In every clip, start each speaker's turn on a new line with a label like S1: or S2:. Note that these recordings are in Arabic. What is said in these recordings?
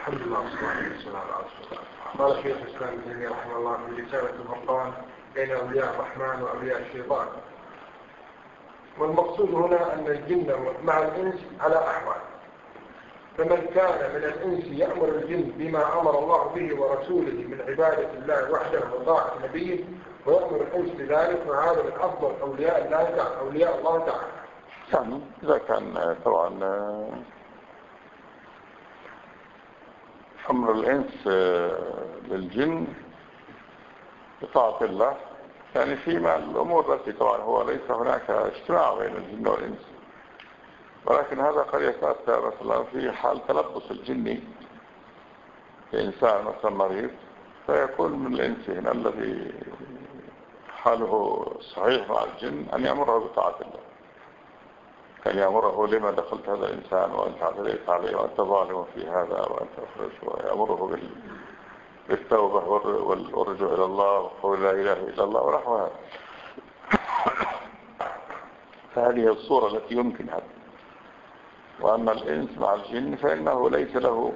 S1: الحمد لله والصلاة والسلام على رسول الله. قال شيخ الإسلام ابن تيمية رحمه الله في رسالة الفرقان بين أولياء الرحمن وأولياء الشيطان. والمقصود هنا أن الجن مع الإنس على أحوال، فمن كان من الإنس يأمر الجن بما أمر الله به ورسوله من عبادة الله وحده وطاعة نبيه ويأمر الإنس بذلك، فهذا من أفضل أولياء الله تعالى.
S2: يعني إذا كان طبعا أمر الإنس للجن بطاعة الله، يعني فيما الأمور التي طبعا هو ليس هناك اجتماع بين الجن والإنس، ولكن هذا قد يتأثر مثلا في حال تلبس الجن بإنسان مثلا مريض، فيكون من الإنس هنا الذي حاله صحيح مع الجن أن يأمره بطاعة الله، كان يأمره لما دخلت هذا الإنسان وأنت اعتديت عليه وأنت ظالم في هذا وأنت أخرج، ويأمره بالتوبة والرجوع إلى الله وقول لا إله إلا الله ونحو هذا. فهذه الصورة التي يمكن هذا. وأما الإنس مع الجن فإنه ليس له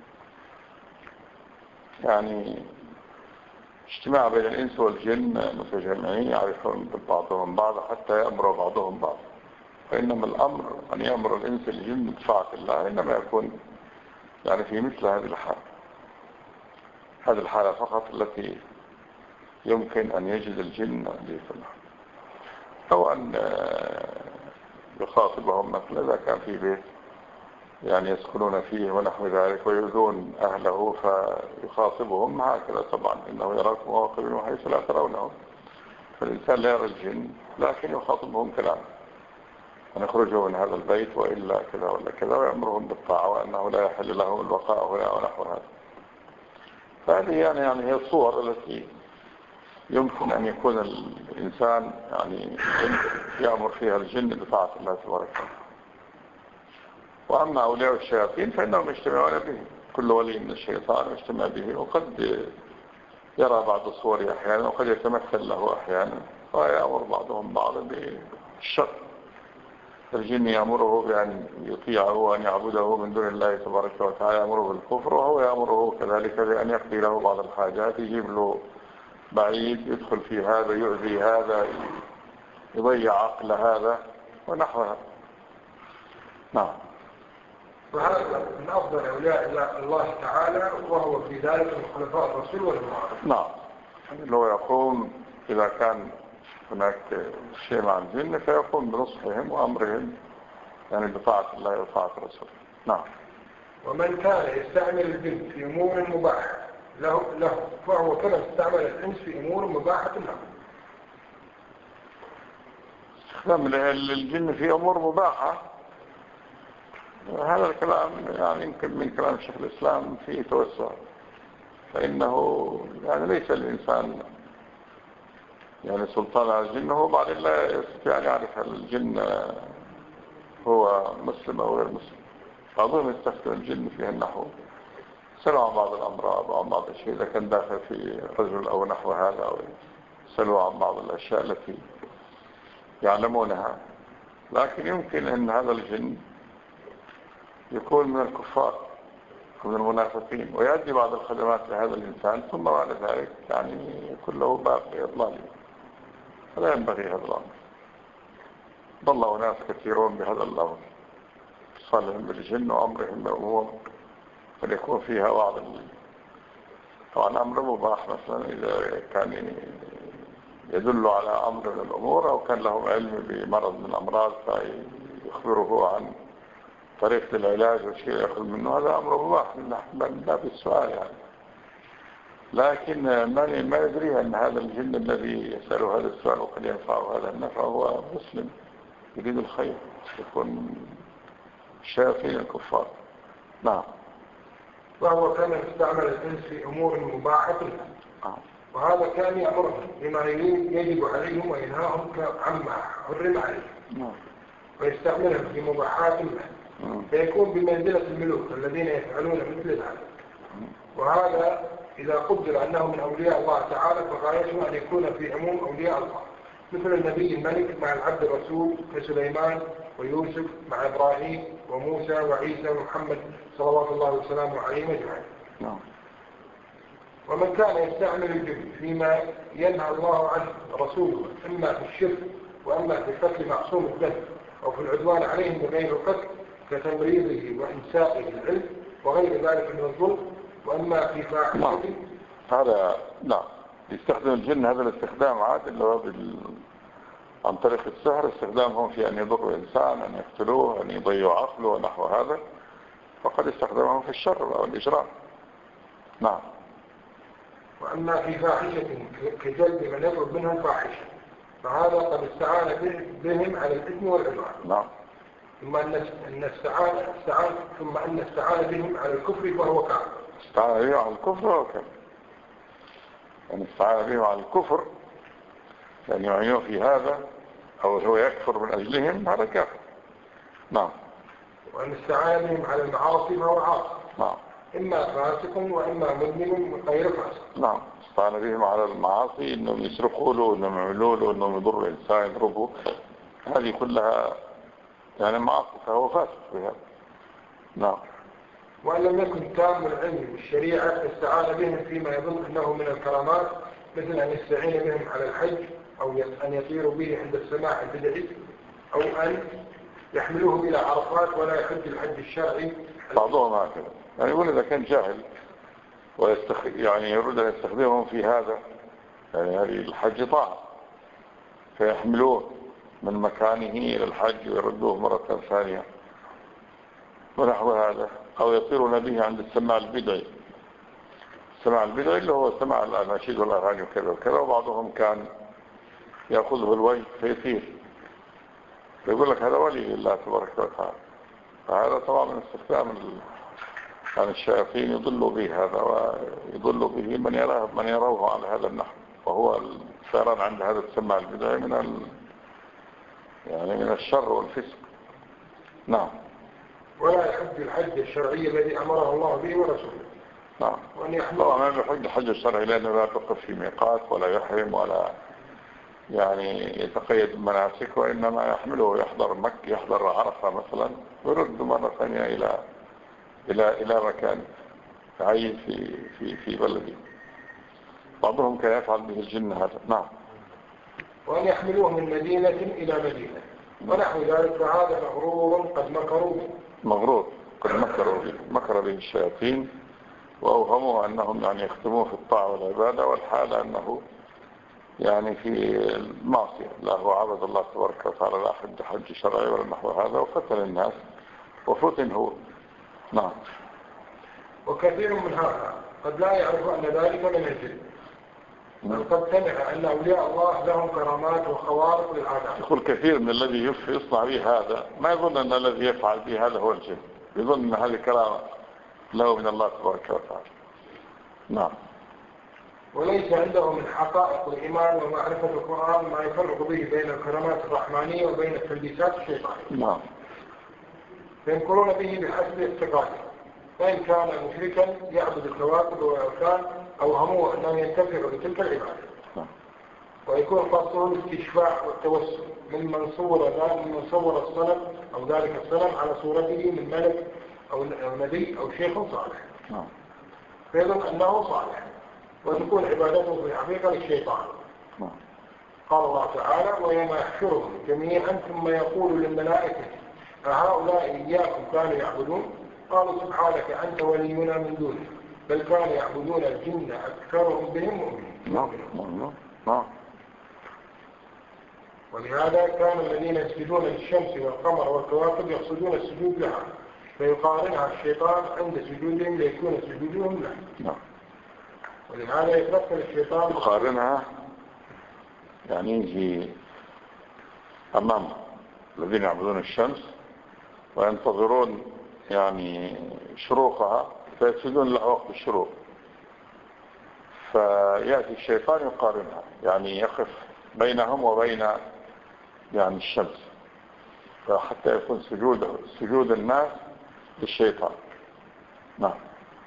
S2: يعني اجتماع بين الإنس والجن متجمعين يعرفون بعضهم بعض حتى يأمر بعضهم بعض، وإنما الأمر أن يأمر الإنس الجن بطاعة الله إنما يكون يعني في مثل هذه الحالة، هذه الحالة فقط التي يمكن أن يجد الجن ليفنها، أو أن يخاطبهم مثلا إذا كان في بيت يعني يسكنون فيه ونحو ذلك ويؤذون أهله فيخاطبهم هكذا. طبعا إنه يراكم وقبلوا حيث لا ترونهم، فالإنسان لا يرى الجن لكن يخاطبهم كلام أن يخرجوا من هذا البيت وإلا كذا ولا كذا، ويأمرهم بالطاعة وأنه لا يحل لهم البقاء هنا ونحو هذا. فهذه يعني هي الصور التي يمكن أن يكون الإنسان يعني يأمر فيها الجن بطاعة الله تبارك وتعالى. وأما أولياء الشياطين فإنهم يجتمعون به، كل ولي من الشيطان يجتمع به، وقد يرى بعض صوره أحيانا وقد يتمثل له أحيانا، ويأمر بعضهم بعضا بالشر. الجن يأمره بأن يطيعه وأن يعبده من دون الله تبارك وتعالى، يأمره بالكفر، وهو يأمره كذلك بأن يقضي له بعض الحاجات، يجيب له بعيد يدخل في هذا، يؤذي هذا، يضيع عقل هذا ونحو هذا. نعم.
S1: وهذا من أفضل أولياء الله تعالى، وهو في ذلك من خلفاء الرسول والمعارف.
S2: نعم، اللي هو يقوم إذا كان هناك شيء مع الجن فيقوم بنصحهم وأمرهم يعني بطاعة الله وطاعة رسوله. نعم.
S1: ومن كان يستعمل الجن في أمور مباحة له فهو كما استعمل الإنس في أمور مباحة له.
S2: استخدام الجن في أمور مباحة، هذا الكلام يعني يمكن من كلام شيخ الإسلام فيه توسع، فإنه يعني ليس الإنسان يعني سلطان على الجن، هو بعد لا يستطيع أن يعرف هل الجن هو مسلم أو غير مسلم. بعضهم يستخدم الجن فيه النحو، يسألوا عن بعض الأمراض أو عن بعض الشيء إذا كان داخل في رجل أو نحو هذا، أو يسألوا عن بعض الأشياء التي يعلمونها. لكن يمكن أن هذا الجن يكون من الكفار ومن المنافقين ويؤدي بعض الخدمات لهذا الإنسان، ثم بعد ذلك يعني يكون له باقي إضلالي. فلا ينبغي هذا الأمر. ضل ناس كثيرون بهذا الأمر، صالهم بالجن وأمرهم بأمور قد يكون فيها بعض طبعا أمر مباح، مثلا إذا كان يدل على أمر من الأمور أو كان لهم علم بمرض من الأمراض فيخبره عن طريقة العلاج وشيء يأخذ منه، هذا أمر مباح من باب السؤال يعني. لكن ما يدري أن هذا الجن الذي يسأله هذا السؤال وقد ينفعه هذا النفع هو مسلم يريد الخير، يكون شياطين الكفار. نعم.
S1: وهو كان يستعمل الإنس في أمور مباحة له، وهذا كان يأمرهم بما يجب عليهم وينهاهم عما حرم عليهم، ويستعملهم في مباحات له، فيكون بمنزلة الملوك الذين يفعلون مثل ذلك. وهذا إذا قدر أنه من أولياء الله تعالى فغايته أن يكون في عموم أولياء الله، مثل النبي الملك مع العبد الرسول كسليمان ويوسف مع إبراهيم وموسى وعيسى ومحمد صلوات الله وسلامه عليهم أجمعين.
S2: نعم.
S1: ومن كان يستعمل الجن فيما ينهى الله عنه رسوله إما في الشرك وإما في قتل معصوم الدم أو في العدوان عليهم بغير القتل كتمريضه وإنسائه العلم وغير ذلك من الظلم، وإما في فاحشة.
S2: هذا لا يستخدم الجن هذا الاستخدام عاد اللي هو عن طريق السحر، استخدامهم في أن يضروا إنسان، أن يقتلوه، أن يضيعوا عقله ونحو هذا، فقد استخدمهم في الشر أو الإجرام. نعم.
S1: وأما في فاحشة كجلب من يضرب منهم فاحشة فهذا قد استعان بهم على الإثم والعدوان.
S2: نعم.
S1: ثم أن استعان بهم على الكفر فهو كافر.
S2: استعان بهم على الكفر وهو كافر. يعني استعان بهم على الكفر لأن يعينوا في هذا أو هو يكفر من أجلهم، هذا كافر. نعم.
S1: وأن استعان بهم على المعاصي فهو عاصي.
S2: نعم.
S1: إما فاسق وإما مذنب غير فاسق.
S2: نعم. استعان بهم على المعاصي، إنهم يسرقوا له، إنهم يعملوا له، إنهم يضروا الإنسان، يضربوا، هذه كلها يعني معاصي، فهو فاسق بهذا. نعم.
S1: وأن لم يكن تام العلم بالشريعة استعان بهم فيما يظن أنه من الكرامات، مثل أن يستعين بهم على الحج أو أن يطيروا به عند السماع البدعي أو أن يحملوه إلى عرفات ولا يحج الحج الشرعي.
S2: بعضهم هكذا يعني يقول إذا كان جاهل يعني يريد أن يستخدمهم في هذا، يعني هذه الحج طاعة، فيحملوه من مكانه إلى الحج ويردوه مرة ثانية ونحو هذا، أو يطيرون به عند السماع البدعي. السماع البدعي اللي هو سماع الأناشيد والأغاني وكذا وكذا، وبعضهم كان يأخذه الوجه فيطير، فيقول لك هذا ولي الله تبارك وتعالى. فهذا طبعا من استخدام يعني الشياطين يضلوا به هذا، ويضلوا به من يروه على هذا النحو، وهو السيران عند هذا السماع البدعي يعني من الشر والفسق. نعم.
S1: ولا يحج الحج الشرعي الذي أمره الله به ورسوله.
S2: نعم. طبعا ما يحج الحج الشرعي لأنه لا تقف في ميقات ولا يحرم ولا يعني يتقيد بمناسك، وإنما يحمله يحضر مكة، يحضر عرفة مثلا، ويرد مرة ثانية إلى مكان عين في بلده. بعضهم كان يفعل به الجن هذا. نعم.
S1: وأن يحملوه من مدينة إلى مدينة ونحو ذلك، فهذا مغرور قد مكروا به.
S2: مغرور قد مكر به الشياطين، وأوهموا أنهم يعني يختموه في الطاعة والعبادة، والحال أنه يعني في المعصية، لا هو عبد الله تبارك وتعالى، لا حج شرعي ولا نحو هذا، وقتل الناس وفتن هو. نعم.
S1: وكثير من هذا قد لا يعرف أن ذلك من الجن، بل قد سمع أن أولياء الله لهم كرامات وخوارق للعادات.
S2: يقول كثير من الذي يصنع به هذا ما يظن أن الذي يفعل به هذا هو الجن، يظن أن هذه كرامة له من الله تبارك وتعالى. نعم.
S1: وليس عنده من حقائق الإيمان ومعرفة القرآن ما يفرق به بين الكرامات الرحمانية وبين التلبيسات الشيطانية.
S2: نعم.
S1: فينكرون به بحسب التقاليد، فإن كان مشركا يعبد الكواكب والأوثان أوهموه أنه ينتفع بتلك العبادة.
S2: نعم.
S1: ويكون قصده الاستشفاع والتوسل ممن صور الصنم أو ذلك الصنم على صورته من ملك أو نبي أو شيخ صالح.
S2: نعم.
S1: فيظن أنه صالح، وتكون عبادته في الحقيقة للشيطان.
S2: نعم.
S1: قال الله تعالى: ويوم يحشرهم جميعا ثم يقول للملائكة أهؤلاء إياكم كانوا يعبدون؟ قالوا سبحانك أنت ولينا من دونه بل كانوا يعبدون الجن أكثرهم بهم مؤمنون.
S2: نعم.
S1: ولهذا كان الذين يسجدون للشمس والقمر والكواكب يقصدون السجود لها، فيقارنها الشيطان عند سجودهم ليكون سجودهم له.
S2: نعم.
S1: ولهذا يتمثل الشيطان
S2: يقارنها، يعني يجي أمام الذين يعبدون الشمس وينتظرون يعني شروقها، فيسجدون له وقت الشروق، فيأتي الشيطان يقارنها، يعني يقف بينهم وبين يعني الشمس، فحتى يكون سجود الناس للشيطان. نعم.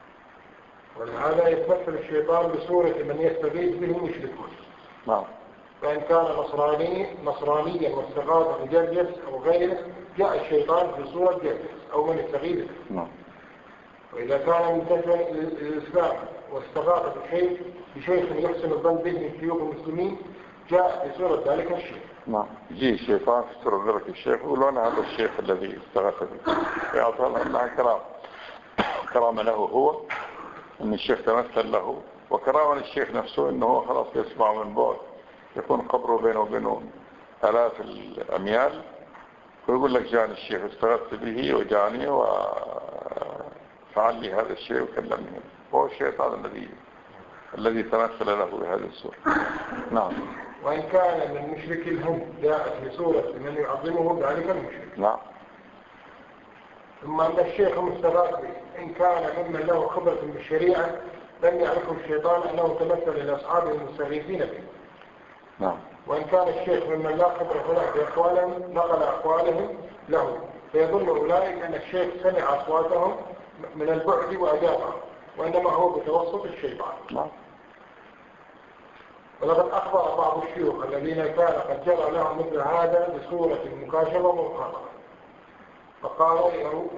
S1: ولهذا يتمثل الشيطان بصورة من يستغيث به المشركون.
S2: نعم.
S1: فإن كان نصرانيا واستغاث بجرجس أو غيره جاء الشيطان في صورة جرجس أو من استغيث. وإذا كان منتسبا للإسلام واستغاث بشيخ يحسن الظن به من شيوخ المسلمين جاء في صورة ذلك الشيخ.
S2: نعم. يجي الشيطان في صورة ذلك الشيخ يقول أنا هذا الشيخ الذي استغاث به، يعطى الله كرامة له هو أن الشيخ تمثل له، وكرامة للشيخ نفسه أنه خلاص يسمع من بعد، يكون قبره بينه وبينه آلاف الأميال، ويقول لك جاني الشيخ استغثت به وجاني وفعل لي هذا الشيء وكلمني، وهو الشيطان الذي تمثل له بهذه الصورة. نعم.
S1: وإن كان من مشرك الهند جاءت في صورة من يعظمه ذلك المشرك.
S2: نعم.
S1: ثم أن الشيخ المستغاث به إن كان ممن له خبرة بالشريعة لم يعرفه الشيطان أنه تمثل لأصحابه المستغيثين به.
S2: نعم.
S1: وإن كان الشيخ ممن لا خبرة له بأقوالهم نقل أقوالهم له، فيظن أولئك أن الشيخ سمع أصواتهم من البعد وأجابهم، وإنما هو بتوسط الشيطان.
S2: نعم.
S1: ولقد أخبر بعض الشيوخ الذين كان قد جرى لهم مثل هذا بصورة مكاشفة ومخاطرة، فقالوا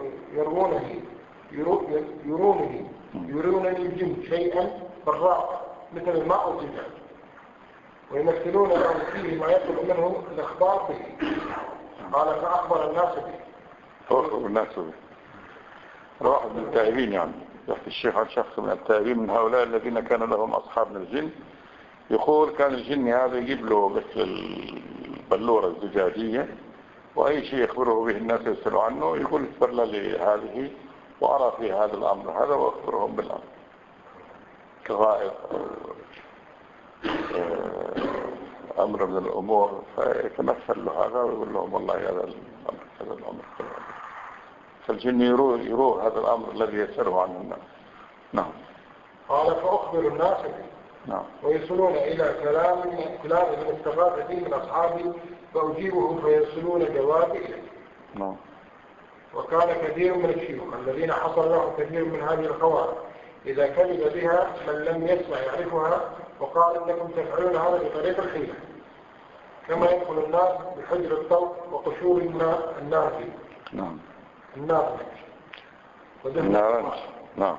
S1: يرونني الجن شيئا بالراقة مثل الماء والزجاج، ويمثلون لهم فيه ما يطلب منه الإخبار به. قال فأخبر الناس به.
S2: أخبر الناس به. واحد من التائبين يعني يحكي الشيخ عن شخص من التائبين من هؤلاء الذين كان لهم أصحاب من الجن، يقول كان الجن هذا يجيب له مثل البلورة الزجاجية، وأي شيء يخبره به الناس يسألوا عنه يقول اخبر لي هذه وأرى في هذا الأمر هذا وأخبرهم بالأمر كغائب أمر من الأمور، فيتمثل له هذا ويقول لهم والله هذا الأمر فالجن يروه هذا الأمر الذي يسأله عنه الناس. نعم.
S1: قال فأخبر الناس به.
S2: نعم.
S1: ويصلون إلى كلام من استغاث فيه من أصحابي فأجيبه فيصلون جوابي إليه.
S2: نعم.
S1: وكان كثير من الشيوخ الذين حصل لهم كثير من هذه الخوارج إذا كذب بها من لم يسمع يعرفها وقال إنكم تفعلون هذا بطريق الحيلة، كما يدخل الناس بحجر الطوق وقشور النار فيه.
S2: نعم.
S1: النار
S2: نعم. نعم.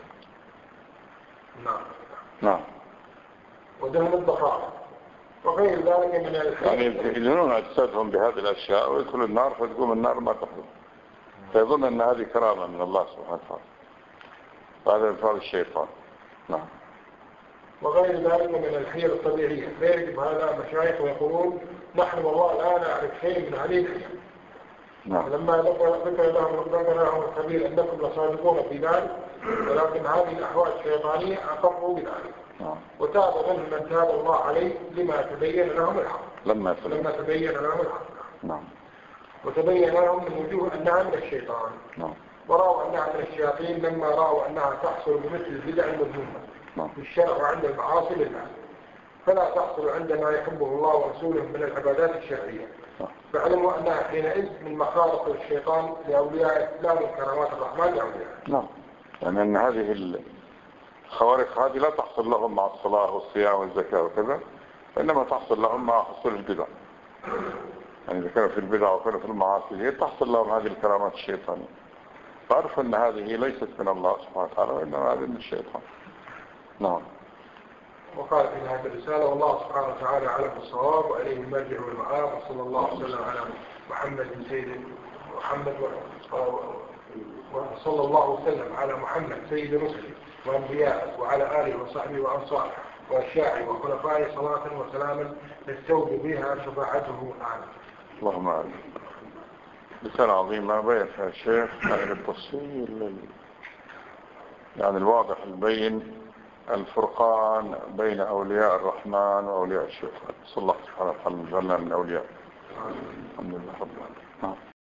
S2: نعم.
S1: ودهن الضفائر وغير ذلك من
S2: يعني يدهنون أجسادهم بهذه الأشياء ويدخل النار فتقوم النار ما تحضر، فيظن أن هذه كرامة من الله سبحانه وتعالى، وهذا انفعال الشيطان. نعم.
S1: وغير ذلك من الحيل الطبيعية، فيجب هذا مشايخ ويقولون نحن والله لا نعرف شيء من هذه الحيل.
S2: نعم.
S1: لما ذكر لهم الخبير أنكم لصادقون في ذلك، ولكن هذه الأحوال الشيطانية أقروا بذلك. وتاب من تاب الله عليه لما تبين لهم الحق.
S2: لما
S1: تبين لهم الحق.
S2: نعم.
S1: وتبين لهم من وجوه أنها من الشيطان.
S2: نعم.
S1: ورأوا أنها من الشياطين لما رأوا أنها تحصل بمثل البدع المذمومة في الشرع وعند المعاصي لله، فلا تحصل عندما يحبه الله ورسوله من العبادات الشرعية. فعلموا أنها حينئذ من مخارق الشيطان لأولياء الإسلام وكرامات الرحمن لأولياء.
S2: نعم. يعني أن هذه الخوارق هذه لا تحصل لهم مع الصلاة والصيام والزكاة وكذا، وإنما تحصل لهم مع حصول البدع. يعني إذا كانوا في البدع وكانوا في المعاصي هي تحصل لهم هذه الكرامات الشيطانية، فعرفوا أن هذه ليست من الله سبحانه وتعالى وإنما هذه من الشيطان. نعم.
S1: وقال في هذه الرسالة والله سبحانه وتعالى على الصواب وعليه المرجع والمآب، وصلى الله وسلم على محمد سيد محمد وصلى الله وسلم على محمد سيد رسله وأنبياء وعلى آله وصحبه وأنصاره وأشياعه وخلفائه صلاة وسلاما نستوجب بها شفاعته آمين.
S2: اللهم آمين. رسالة عظيمة بين فيها الشيخ عن التفصيل يعني الواضح البين الفرقان بين أولياء الرحمن وأولياء الشيطان. صلى الله سبحانه وتعالى جعلنا من أولياء. الحمد لله رب العالمين.